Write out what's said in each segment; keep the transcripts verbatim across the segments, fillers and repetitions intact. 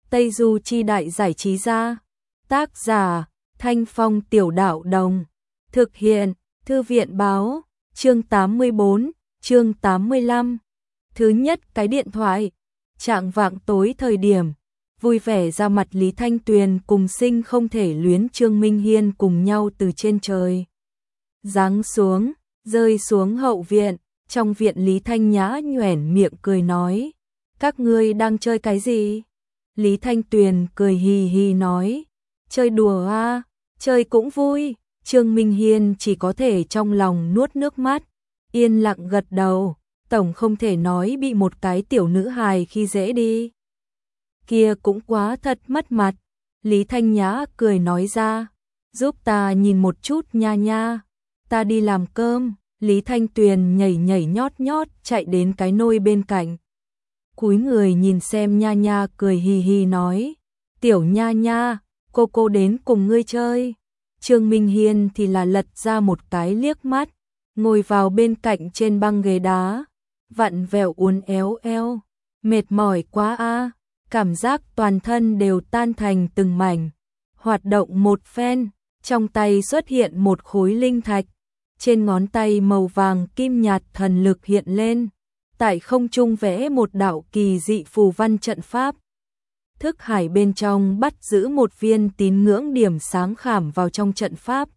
Tây Du Chi Đại Giải Trí Gia. Tác giả Thanh Phong Tiểu Đạo Đồng. Thực hiện Thư viện Báo. Chương tám mươi bốn, chương tám mươi lăm. Thứ nhất cái điện thoại. Trạng vạng tối thời điểm vui vẻ ra mặt Lý Thanh Tuyền cùng Sinh không thể luyến Trương Minh Hiên cùng nhau từ trên trời giáng xuống, rơi xuống hậu viện. Trong viện Lý Thanh Nhã nhoẻn miệng cười nói, các ngươi đang chơi cái gì? Lý Thanh Tuyền cười hì hì nói, chơi đùa à, chơi cũng vui. Trương Minh Hiên chỉ có thể trong lòng nuốt nước mắt, yên lặng gật đầu, tổng không thể nói bị một cái tiểu nữ hài khi dễ đi. Kia cũng quá thật mất mặt. Lý Thanh Nhã cười nói ra, giúp ta nhìn một chút nha nha, ta đi làm cơm. Lý Thanh Tuyền nhảy nhảy nhót nhót chạy đến cái nôi bên cạnh. Cúi người nhìn xem nha nha cười hì hì nói, tiểu nha nha, cô cô đến cùng ngươi chơi. Trương Minh Hiên thì là lật ra một cái liếc mắt, ngồi vào bên cạnh trên băng ghế đá, vặn vẹo uốn éo eo, mệt mỏi quá a, cảm giác toàn thân đều tan thành từng mảnh. Hoạt động một phen, trong tay xuất hiện một khối linh thạch, trên ngón tay màu vàng kim nhạt thần lực hiện lên, tại không trung vẽ một đạo kỳ dị phù văn trận pháp. Thức hải bên trong bắt giữ một viên tín ngưỡng điểm sáng khảm vào trong trận pháp.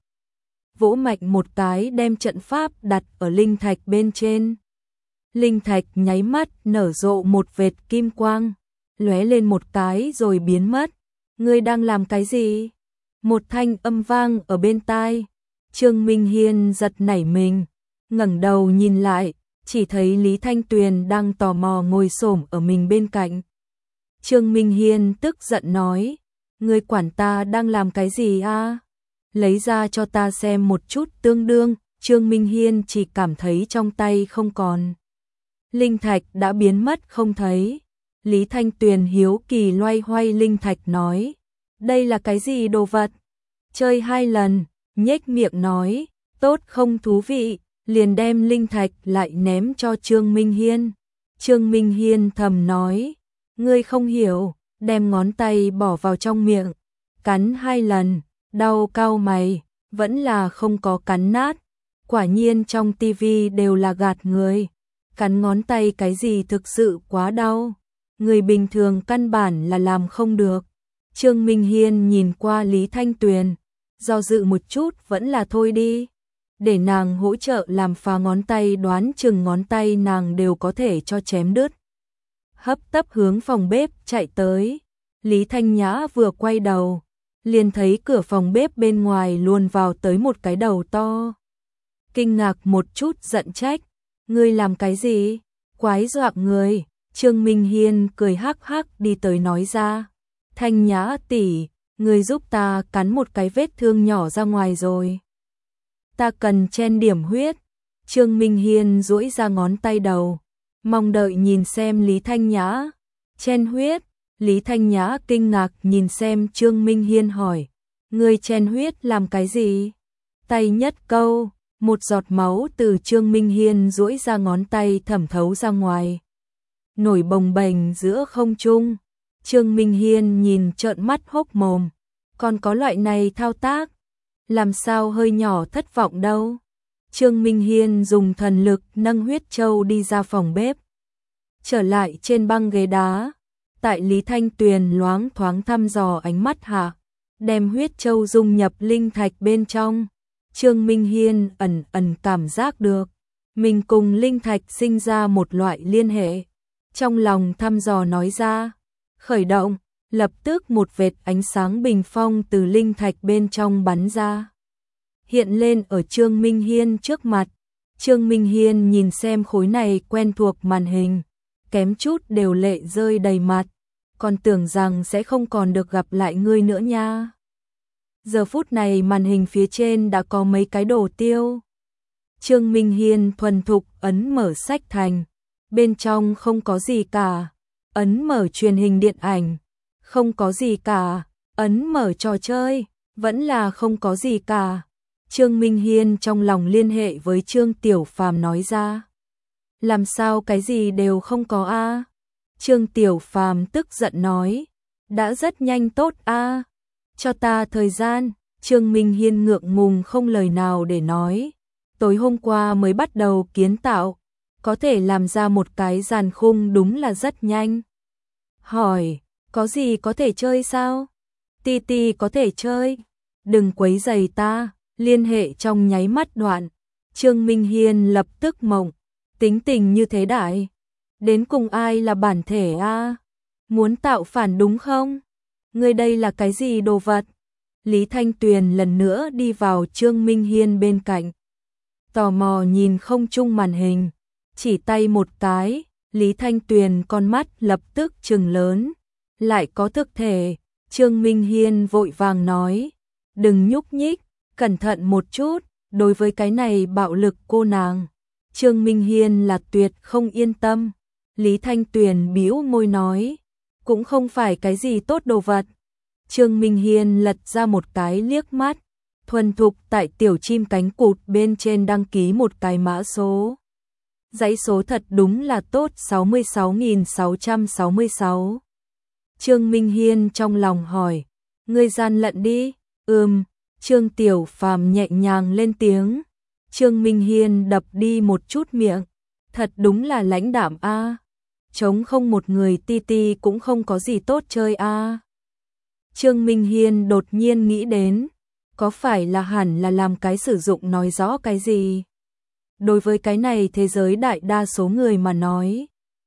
Vỗ mạnh một cái đem trận pháp đặt ở linh thạch bên trên. Linh thạch nháy mắt nở rộ một vệt kim quang, lóe lên một cái rồi biến mất. Ngươi đang làm cái gì? Một thanh âm vang ở bên tai. Trương Minh Hiên giật nảy mình, ngẩng đầu nhìn lại, chỉ thấy Lý Thanh Tuyền đang tò mò ngồi xổm ở mình bên cạnh. Trương Minh Hiên tức giận nói, ngươi quản ta đang làm cái gì a? Lấy ra cho ta xem một chút tương đương. Trương Minh Hiên chỉ cảm thấy trong tay không còn. Linh thạch đã biến mất không thấy. Lý Thanh Tuyền hiếu kỳ loay hoay linh thạch nói, đây là cái gì đồ vật? Chơi hai lần, nhếch miệng nói, tốt không thú vị, liền đem linh thạch lại ném cho Trương Minh Hiên. Trương Minh Hiên thầm nói, ngươi không hiểu, đem ngón tay bỏ vào trong miệng, cắn hai lần, đau cau mày, vẫn là không có cắn nát. Quả nhiên trong tivi đều là gạt người, cắn ngón tay cái gì thực sự quá đau, người bình thường căn bản là làm không được. Trương Minh Hiên nhìn qua Lý Thanh Tuyền, do dự một chút vẫn là thôi đi, để nàng hỗ trợ làm phá ngón tay, đoán chừng ngón tay nàng đều có thể cho chém đứt. Hấp tấp hướng phòng bếp chạy tới. Lý Thanh Nhã vừa quay đầu, liền thấy cửa phòng bếp bên ngoài luồn vào tới một cái đầu to. Kinh ngạc một chút giận trách, ngươi làm cái gì? Quái dọa người. Trương Minh Hiên cười hắc hắc đi tới nói ra, Thanh Nhã tỷ, ngươi giúp ta cắn một cái vết thương nhỏ ra ngoài rồi. Ta cần chen điểm huyết. Trương Minh Hiên duỗi ra ngón tay đầu, mong đợi nhìn xem Lý Thanh Nhã. Chen huyết? Lý Thanh Nhã kinh ngạc nhìn xem Trương Minh Hiên hỏi, ngươi chen huyết làm cái gì? Tay nhất câu, một giọt máu từ Trương Minh Hiên duỗi ra ngón tay thẩm thấu ra ngoài, nổi bồng bềnh giữa không trung. Trương Minh Hiên nhìn trợn mắt hốc mồm, còn có loại này thao tác, làm sao hơi nhỏ thất vọng đâu. Trương Minh Hiên dùng thần lực nâng huyết châu đi ra phòng bếp, trở lại trên băng ghế đá, tại Lý Thanh Tuyền loáng thoáng thăm dò ánh mắt hạ, đem huyết châu dung nhập linh thạch bên trong. Trương Minh Hiên ẩn ẩn cảm giác được mình cùng linh thạch sinh ra một loại liên hệ, trong lòng thăm dò nói ra, khởi động. Lập tức một vệt ánh sáng bình phong từ linh thạch bên trong bắn ra, hiện lên ở Trương Minh Hiên trước mặt. Trương Minh Hiên nhìn xem khối này quen thuộc màn hình, kém chút đều lệ rơi đầy mặt, còn tưởng rằng sẽ không còn được gặp lại ngươi nữa nha. Giờ phút này màn hình phía trên đã có mấy cái đồ tiêu. Trương Minh Hiên thuần thục ấn mở sách thành, bên trong không có gì cả. Ấn mở truyền hình điện ảnh, không có gì cả. Ấn mở trò chơi, vẫn là không có gì cả. Trương Minh Hiên trong lòng liên hệ với Trương Tiểu Phàm nói ra, làm sao cái gì đều không có a? Trương Tiểu Phàm tức giận nói, Đã rất nhanh tốt a. Cho ta thời gian. Trương Minh Hiên ngượng ngùng không lời nào để nói. Tối hôm qua mới bắt đầu kiến tạo, có thể làm ra một cái giàn khung đúng là rất nhanh. Hỏi, có gì có thể chơi sao? Ti Ti có thể chơi. Đừng quấy rầy ta, liên hệ trong nháy mắt đoạn. Trương Minh Hiên lập tức mộng, tính tình như thế đại. Đến cùng ai là bản thể a? Muốn tạo phản đúng không? Ngươi đây là cái gì đồ vật? Lý Thanh Tuyền lần nữa đi vào Trương Minh Hiên bên cạnh. Tò mò nhìn không chung màn hình, chỉ tay một cái, Lý Thanh Tuyền con mắt lập tức trừng lớn. Lại có thực thể, Trương Minh Hiên vội vàng nói, đừng nhúc nhích, cẩn thận một chút, đối với cái này bạo lực cô nàng. Trương Minh Hiên là tuyệt không yên tâm. Lý Thanh Tuyền bĩu môi nói, cũng không phải cái gì tốt đồ vật. Trương Minh Hiên lật ra một cái liếc mắt, thuần thục tại tiểu chim cánh cụt bên trên đăng ký một cái mã số. Dãy số thật đúng là tốt sáu mươi sáu nghìn sáu trăm sáu mươi sáu. Trương Minh Hiên trong lòng hỏi, ngươi gian lận đi. Ừm, Trương Tiểu Phàm nhẹ nhàng lên tiếng. Trương Minh Hiên đập đi một chút miệng, thật đúng là lãnh đạm a. Trống không một người Ti Ti cũng không có gì tốt chơi a. Trương Minh Hiên đột nhiên nghĩ đến, có phải là hẳn là làm cái sử dụng nói rõ cái gì? Đối với cái này thế giới đại đa số người mà nói,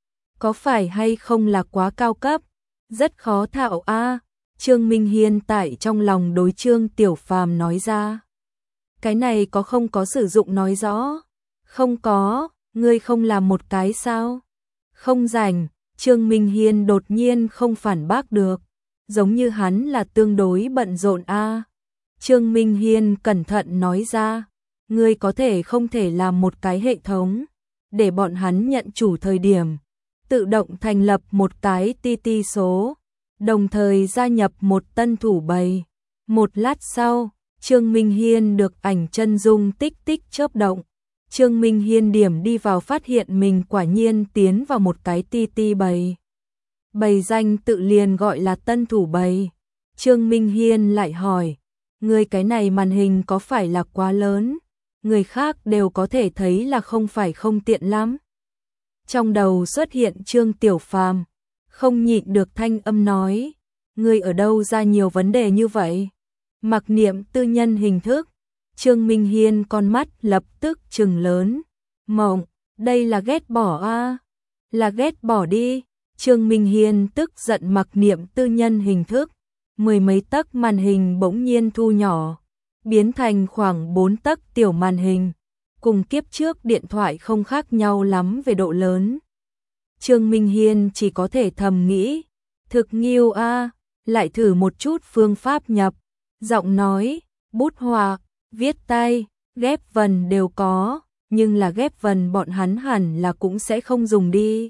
có phải hay không là quá cao cấp, rất khó thạo a. Trương Minh Hiên tại trong lòng đối Trương Tiểu Phàm nói ra. Cái này có không có sử dụng nói rõ? Không có, ngươi không làm một cái sao? Không rảnh. Trương Minh Hiên đột nhiên không phản bác được, giống như hắn là tương đối bận rộn a. Trương Minh Hiên cẩn thận nói ra, ngươi có thể không thể làm một cái hệ thống, để bọn hắn nhận chủ thời điểm, tự động thành lập một cái Ti Ti số, đồng thời gia nhập một tân thủ bầy. Một lát sau, Trương Minh Hiên được ảnh chân dung tích tích chớp động. Trương Minh Hiên điểm đi vào phát hiện mình quả nhiên tiến vào một cái Ti Ti bầy. Bầy danh tự liền gọi là tân thủ bầy. Trương Minh Hiên lại hỏi, người cái này màn hình có phải là quá lớn? Người khác đều có thể thấy là không phải không tiện lắm. Trong đầu xuất hiện Trương Tiểu Phàm, không nhịn được thanh âm nói, người ở đâu ra nhiều vấn đề như vậy? Mặc niệm tư nhân hình thức. Trương Minh Hiên con mắt lập tức trừng lớn. Mộng, đây là ghét bỏ a, là ghét bỏ đi. Trương Minh Hiên tức giận mặc niệm tư nhân hình thức. Mười mấy tấc màn hình bỗng nhiên thu nhỏ, biến thành khoảng bốn tấc tiểu màn hình, cùng kiếp trước điện thoại không khác nhau lắm về độ lớn. Trương Minh Hiên chỉ có thể thầm nghĩ, thực nghiêu a, lại thử một chút phương pháp nhập, giọng nói, bút họa, viết tay, ghép vần đều có, nhưng là ghép vần bọn hắn hẳn là cũng sẽ không dùng đi.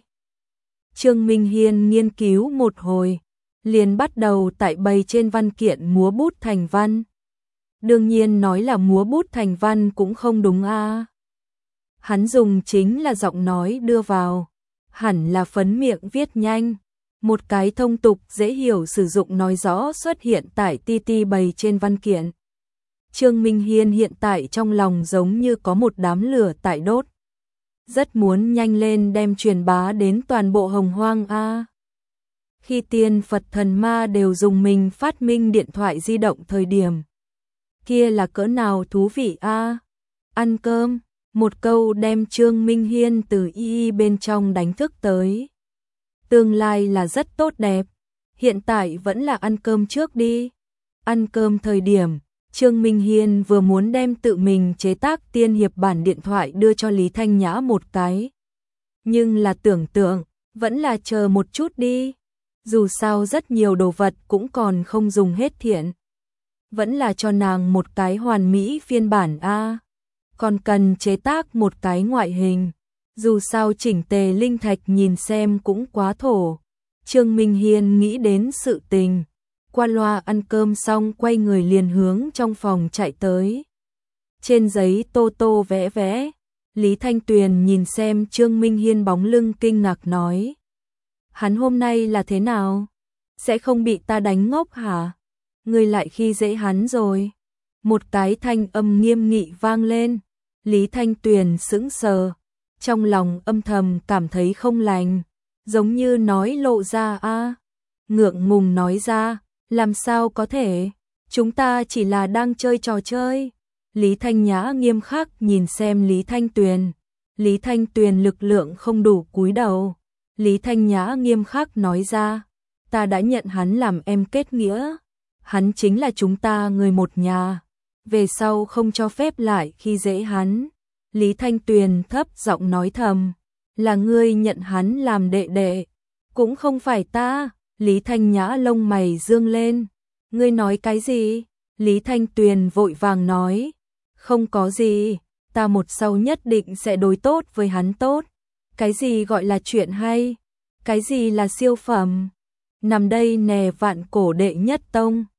Trương Minh Hiên nghiên cứu một hồi, liền bắt đầu tại bày trên văn kiện múa bút thành văn. Đương nhiên nói là múa bút thành văn cũng không đúng a. Hắn dùng chính là giọng nói đưa vào, hẳn là phấn miệng viết nhanh. Một cái thông tục dễ hiểu sử dụng nói rõ xuất hiện tại Ti Ti bày trên văn kiện. Trương Minh Hiên hiện tại trong lòng giống như có một đám lửa tại đốt. Rất muốn nhanh lên đem truyền bá đến toàn bộ Hồng Hoang a. Khi tiên Phật thần ma đều dùng mình phát minh điện thoại di động thời điểm, kia là cỡ nào thú vị a. Ăn cơm, một câu đem Trương Minh Hiên từ y bên trong đánh thức tới. Tương lai là rất tốt đẹp, hiện tại vẫn là ăn cơm trước đi. Ăn cơm thời điểm, Trương Minh Hiên vừa muốn đem tự mình chế tác tiên hiệp bản điện thoại đưa cho Lý Thanh Nhã một cái. Nhưng là tưởng tượng, vẫn là chờ một chút đi. Dù sao rất nhiều đồ vật cũng còn không dùng hết thiện. Vẫn là cho nàng một cái hoàn mỹ phiên bản a. Còn cần chế tác một cái ngoại hình. Dù sao chỉnh tề linh thạch nhìn xem cũng quá thổ. Trương Minh Hiên nghĩ đến sự tình. Qua loa ăn cơm xong quay người liền hướng trong phòng chạy tới. Trên giấy tô tô vẽ vẽ. Lý Thanh Tuyền nhìn xem Trương Minh Hiên bóng lưng kinh ngạc nói. Hắn hôm nay là thế nào? sẽ không bị ta đánh ngốc hả? Ngươi lại khi dễ hắn rồi. Một cái thanh âm nghiêm nghị vang lên. Lý Thanh Tuyền sững sờ, trong lòng âm thầm cảm thấy không lành, giống như nói lộ ra a, ngượng ngùng nói ra, làm sao có thể, chúng ta chỉ là đang chơi trò chơi. Lý Thanh Nhã nghiêm khắc nhìn xem Lý Thanh Tuyền. Lý Thanh Tuyền lực lượng không đủ cúi đầu. Lý Thanh Nhã nghiêm khắc nói ra, ta đã nhận hắn làm em kết nghĩa, hắn chính là chúng ta người một nhà, về sau không cho phép lại khi dễ hắn. Lý Thanh Tuyền thấp giọng nói thầm, là ngươi nhận hắn làm đệ đệ, cũng không phải ta. Lý Thanh Nhã lông mày dương lên, ngươi nói cái gì? Lý Thanh Tuyền vội vàng nói, không có gì, ta một sau nhất định sẽ đối tốt với hắn tốt. Cái gì gọi là chuyện hay? Cái gì là siêu phẩm? Nằm đây nè vạn cổ đệ nhất tông.